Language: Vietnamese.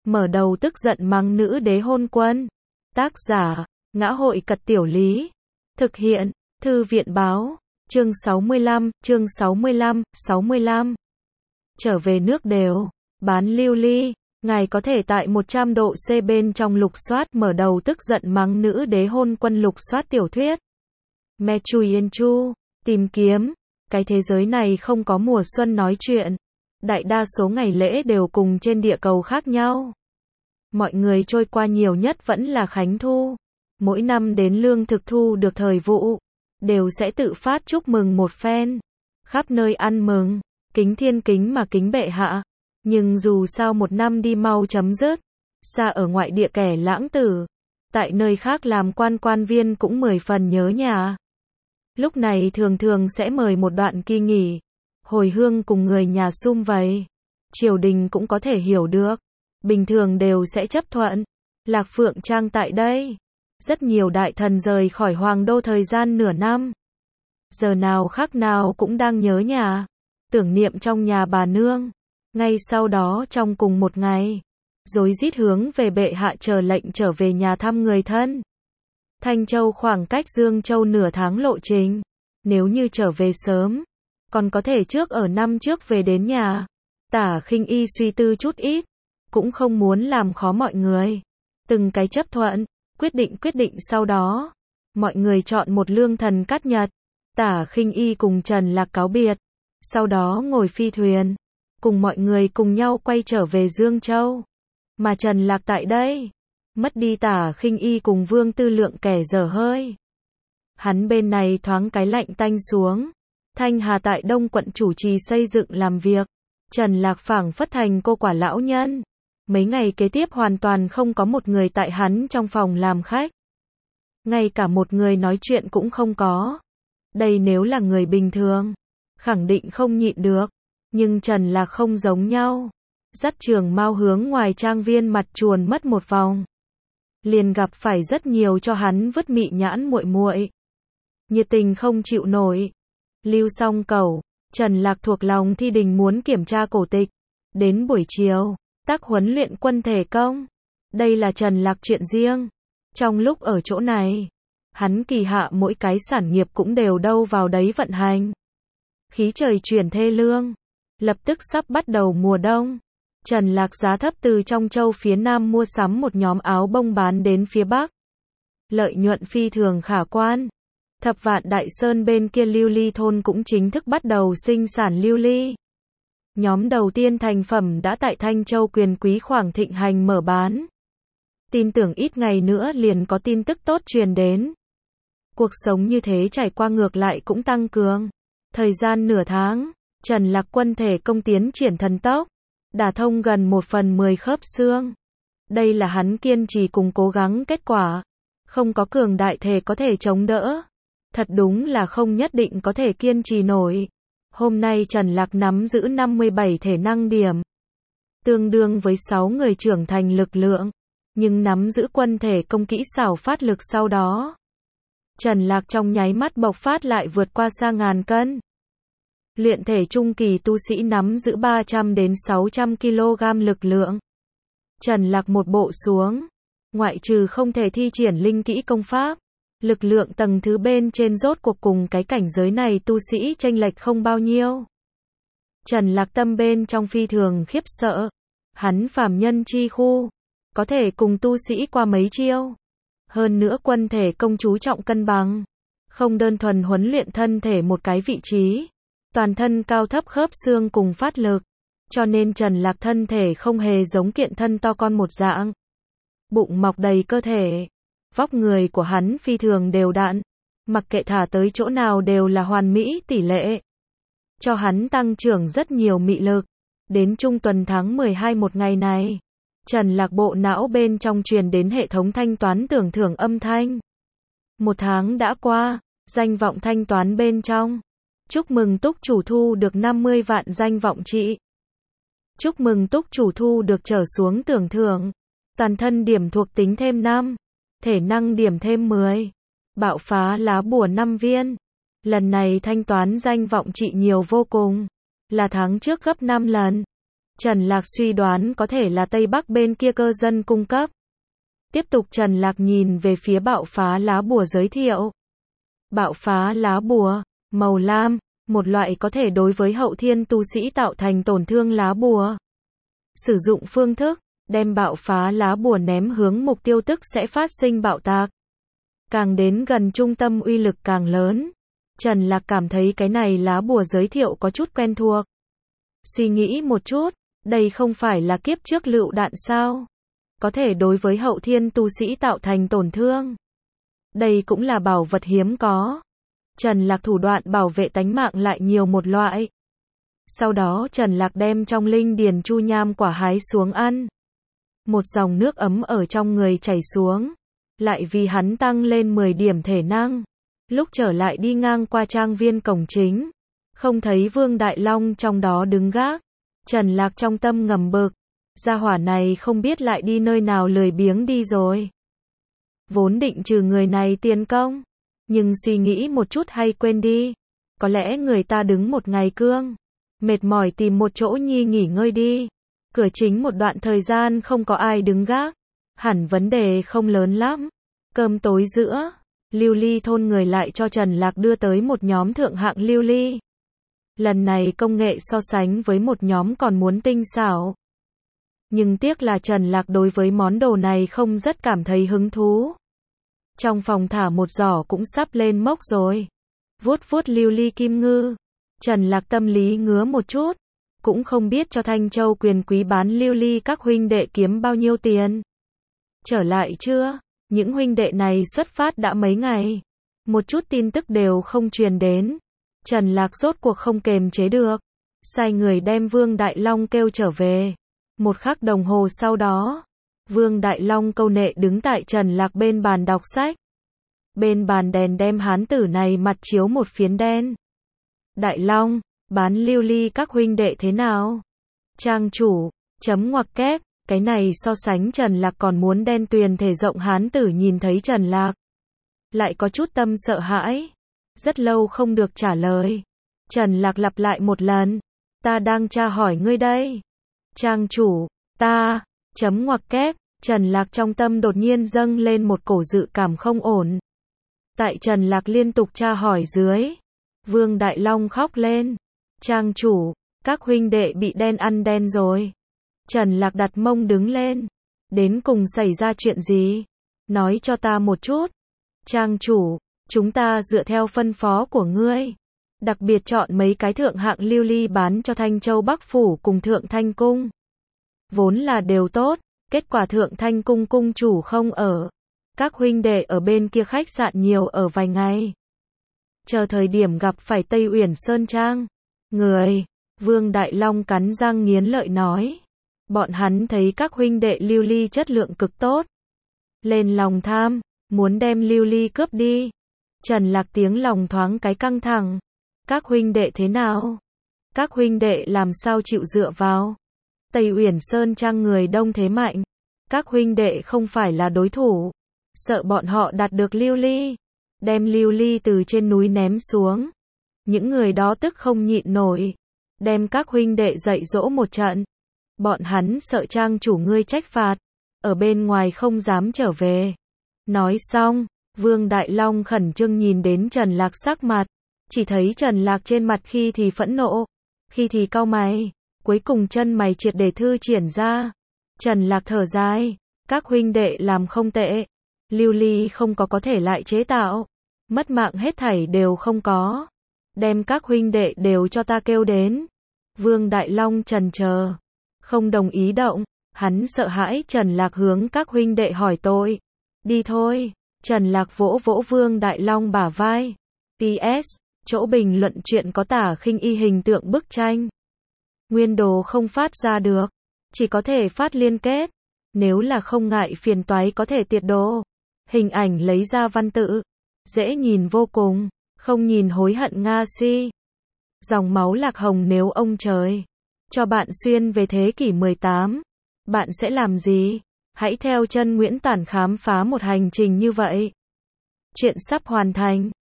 mở đầu tức giận mắng nữ đế hôn quân. Tác giả, Ngã hội Cật Tiểu Lý. Thực hiện, Thư viện Báo. Chương 65. Trở về nước đều. Bán lưu ly. Ngài có thể tại 100 độ C bên trong lục soát mở đầu tức giận mắng nữ đế hôn quân lục soát tiểu thuyết. Mechuyen Chu. Tìm kiếm. Cái thế giới này không có mùa xuân nói chuyện. Đại đa số ngày lễ đều cùng trên địa cầu khác nhau. Mọi người trôi qua nhiều nhất vẫn là Khánh Thu. Mỗi năm đến lương thực thu được thời vụ, đều sẽ tự phát chúc mừng một phen. Khắp nơi ăn mừng, kính thiên kính mà kính bệ hạ. Nhưng dù sao một năm đi mau chấm dứt. Xa ở ngoại địa kẻ lãng tử. Tại nơi khác làm quan viên cũng 10 phần nhớ nhà. Lúc này thường thường sẽ mời một đoạn kỳ nghỉ. Hồi hương cùng người nhà sum vầy. Triều đình cũng có thể hiểu được. Bình thường đều sẽ chấp thuận. Lạc Phượng Trang tại đây. Rất nhiều đại thần rời khỏi hoàng đô thời gian nửa năm. Giờ nào khác nào cũng đang nhớ nhà. Tưởng niệm trong nhà bà nương. Ngay sau đó trong cùng một ngày, rối rít hướng về bệ hạ chờ lệnh trở về nhà thăm người thân. Thanh Châu khoảng cách Dương Châu nửa tháng lộ trình. Nếu như trở về sớm, còn có thể trước ở năm trước về đến nhà. Tả Khinh Y suy tư chút ít, cũng không muốn làm khó mọi người. Từng cái chấp thuận, quyết định sau đó. Mọi người chọn một lương thần cát nhật. Tả Khinh Y cùng Trần Lạc cáo biệt. Sau đó ngồi phi thuyền. Cùng mọi người cùng nhau quay trở về Dương Châu. Mà Trần Lạc tại đây. Mất đi Tả Khinh Y cùng Vương Tư Lượng kẻ dở hơi. Hắn bên này thoáng cái lạnh tanh xuống. Thanh Hà tại Đông quận chủ trì xây dựng làm việc. Trần Lạc phảng phất thành cô quả lão nhân. Mấy ngày kế tiếp hoàn toàn không có một người tại hắn trong phòng làm khách. Ngay cả một người nói chuyện cũng không có. Đây nếu là người bình thường, khẳng định không nhịn được. Nhưng Trần Lạc không giống nhau. Dắt Trường Mao hướng ngoài trang viên mặt chuồn mất một vòng. Liền gặp phải rất nhiều cho hắn vứt mị nhãn muội muội. Nhiệt tình không chịu nổi. Lưu xong cầu, Trần Lạc thuộc lòng thi đình muốn kiểm tra cổ tịch. Đến buổi chiều, tác huấn luyện quân thể công. Đây là Trần Lạc chuyện riêng. Trong lúc ở chỗ này, hắn kỳ hạ mỗi cái sản nghiệp cũng đều đâu vào đấy vận hành. Khí trời chuyển thê lương. Lập tức sắp bắt đầu mùa đông. Trần Lạc giá thấp từ trong châu phía Nam mua sắm một nhóm áo bông bán đến phía Bắc. Lợi nhuận phi thường khả quan. Thập Vạn Đại Sơn bên kia lưu ly thôn cũng chính thức bắt đầu sinh sản lưu ly. Nhóm đầu tiên thành phẩm đã tại Thanh Châu Quyền Quý khoảng thịnh hành mở bán. Tin tưởng ít ngày nữa liền có tin tức tốt truyền đến. Cuộc sống như thế trải qua ngược lại cũng tăng cường. Thời gian nửa tháng, Trần Lạc quân thể công tiến triển thần tốc. Đả thông gần 1/10 khớp xương. Đây là hắn kiên trì cùng cố gắng kết quả. Không có cường đại thể có thể chống đỡ. Thật đúng là không nhất định có thể kiên trì nổi. Hôm nay Trần Lạc nắm giữ 57 thể năng điểm. Tương đương với 6 người trưởng thành lực lượng. Nhưng nắm giữ quân thể công kỹ xảo phát lực sau đó. Trần Lạc trong nháy mắt bộc phát lại vượt qua xa ngàn cân. Luyện thể trung kỳ tu sĩ nắm giữ 300 đến 600 kg lực lượng. Trần Lạc một bộ xuống. Ngoại trừ không thể thi triển linh kỹ công pháp. Lực lượng tầng thứ bên trên rốt cuộc cùng cái cảnh giới này tu sĩ chênh lệch không bao nhiêu. Trần Lạc tâm bên trong phi thường khiếp sợ. Hắn phàm nhân chi khu. Có thể cùng tu sĩ qua mấy chiêu. Hơn nữa quân thể công chú trọng cân bằng. Không đơn thuần huấn luyện thân thể một cái vị trí. Toàn thân cao thấp khớp xương cùng phát lực. Cho nên Trần Lạc thân thể không hề giống kiện thân to con một dạng. Bụng mọc đầy cơ thể. Vóc người của hắn phi thường đều đặn. Mặc kệ thả tới chỗ nào đều là hoàn mỹ tỷ lệ. Cho hắn tăng trưởng rất nhiều mị lực. Đến trung tuần tháng 12 một ngày này. Trần Lạc bộ não bên trong truyền đến hệ thống thanh toán tưởng thưởng âm thanh. Một tháng đã qua. Danh vọng thanh toán bên trong. Chúc mừng túc chủ thu được 50 vạn danh vọng trị. Chúc mừng túc chủ thu được trở xuống tưởng thưởng. Toàn thân điểm thuộc tính thêm 5. Thể năng điểm thêm 10. Bạo phá lá bùa 5 viên. Lần này thanh toán danh vọng trị nhiều vô cùng. Là tháng trước gấp 5 lần. Trần Lạc suy đoán có thể là Tây Bắc bên kia cơ dân cung cấp. Tiếp tục Trần Lạc nhìn về phía bạo phá lá bùa giới thiệu. Bạo phá lá bùa, màu lam, một loại có thể đối với hậu thiên tu sĩ tạo thành tổn thương lá bùa. Sử dụng phương thức, đem bạo phá lá bùa ném hướng mục tiêu tức sẽ phát sinh bạo tạc. Càng đến gần trung tâm uy lực càng lớn. Trần Lạc cảm thấy cái này lá bùa giới thiệu có chút quen thuộc. Suy nghĩ một chút, đây không phải là kiếp trước lựu đạn sao? Có thể đối với hậu thiên tu sĩ tạo thành tổn thương. Đây cũng là bảo vật hiếm có. Trần Lạc thủ đoạn bảo vệ tánh mạng lại nhiều một loại. Sau đó Trần Lạc đem trong linh điền chu nham quả hái xuống ăn. Một dòng nước ấm ở trong người chảy xuống. Lại vì hắn tăng lên 10 điểm thể năng. Lúc trở lại đi ngang qua trang viên cổng chính. Không thấy Vương Đại Long trong đó đứng gác. Trần Lạc trong tâm ngầm bực. Gia hỏa này không biết lại đi nơi nào lười biếng đi rồi. Vốn định trừ người này tiền công. Nhưng suy nghĩ một chút hay quên đi. Có lẽ người ta đứng một ngày cương. Mệt mỏi tìm một chỗ nhi nghỉ ngơi đi. Cửa chính một đoạn thời gian không có ai đứng gác. Hẳn vấn đề không lớn lắm. Cơm tối giữa. Lưu ly thôn người lại cho Trần Lạc đưa tới một nhóm thượng hạng lưu ly. Lần này công nghệ so sánh với một nhóm còn muốn tinh xảo. Nhưng tiếc là Trần Lạc đối với món đồ này không rất cảm thấy hứng thú. Trong phòng thả một giỏ cũng sắp lên mốc rồi. Vuốt vuốt lưu ly kim ngư. Trần Lạc tâm lý ngứa một chút. Cũng không biết cho Thanh Châu quyền quý bán lưu ly các huynh đệ kiếm bao nhiêu tiền. Trở lại chưa? Những huynh đệ này xuất phát đã mấy ngày. Một chút tin tức đều không truyền đến. Trần Lạc rốt cuộc không kềm chế được. Sai người đem Vương Đại Long kêu trở về. Một khắc đồng hồ sau đó. Vương Đại Long câu nệ đứng tại Trần Lạc bên bàn đọc sách. Bên bàn đèn đem hán tử này mặt chiếu một phiến đen. Đại Long, bán lưu ly các huynh đệ thế nào? Trang chủ, chấm ngoặc kép, cái này so sánh Trần Lạc còn muốn đen tuyền thể rộng hán tử nhìn thấy Trần Lạc. Lại có chút tâm sợ hãi. Rất lâu không được trả lời. Trần Lạc lặp lại một lần. Ta đang tra hỏi ngươi đây. Trang chủ, ta, chấm ngoặc kép, Trần Lạc trong tâm đột nhiên dâng lên một cổ dự cảm không ổn. Tại Trần Lạc liên tục tra hỏi dưới. Vương Đại Long khóc lên. Trang chủ, các huynh đệ bị đen ăn đen rồi. Trần Lạc đặt mông đứng lên. Đến cùng xảy ra chuyện gì? Nói cho ta một chút. Trang chủ, chúng ta dựa theo phân phó của ngươi. Đặc biệt chọn mấy cái thượng hạng lưu ly bán cho Thanh Châu Bắc Phủ cùng Thượng Thanh Cung. Vốn là đều tốt, kết quả Thượng Thanh Cung cung chủ không ở. Các huynh đệ ở bên kia khách sạn nhiều ở vài ngày. Chờ thời điểm gặp phải Tây Uyển Sơn Trang. Người, Vương Đại Long cắn răng nghiến lợi nói. Bọn hắn thấy các huynh đệ lưu ly chất lượng cực tốt. Lên lòng tham, muốn đem lưu ly cướp đi. Trần Lạc tiếng lòng thoáng cái căng thẳng. Các huynh đệ thế nào? Các huynh đệ làm sao chịu dựa vào? Tây Uyển Sơn Trang người đông thế mạnh. Các huynh đệ không phải là đối thủ. Sợ bọn họ đạt được lưu ly. Đem lưu ly từ trên núi ném xuống. Những người đó tức không nhịn nổi. Đem các huynh đệ dạy dỗ một trận. Bọn hắn sợ trang chủ ngươi trách phạt. Ở bên ngoài không dám trở về. Nói xong, Vương Đại Long khẩn trương nhìn đến Trần Lạc sắc mặt. Chỉ thấy Trần Lạc trên mặt khi thì phẫn nộ, khi thì cau mày, cuối cùng chân mày triệt để thư triển ra. Trần Lạc thở dài, các huynh đệ làm không tệ, lưu ly không có thể lại chế tạo, mất mạng hết thảy đều không có. Đem các huynh đệ đều cho ta kêu đến. Vương Đại Long chần chờ, không đồng ý động, hắn sợ hãi Trần Lạc hướng các huynh đệ hỏi tội. Đi thôi, Trần Lạc vỗ vỗ Vương Đại Long bả vai. PS, chỗ bình luận chuyện có tả khinh y hình tượng bức tranh. Nguyên đồ không phát ra được, chỉ có thể phát liên kết. Nếu là không ngại phiền toái có thể tiệt đồ. Hình ảnh lấy ra văn tự. Dễ nhìn vô cùng, không nhìn hối hận Nga si. Dòng máu Lạc Hồng nếu ông trời cho bạn xuyên về thế kỷ 18, bạn sẽ làm gì? Hãy theo chân Nguyễn Tản khám phá một hành trình như vậy. Chuyện sắp hoàn thành.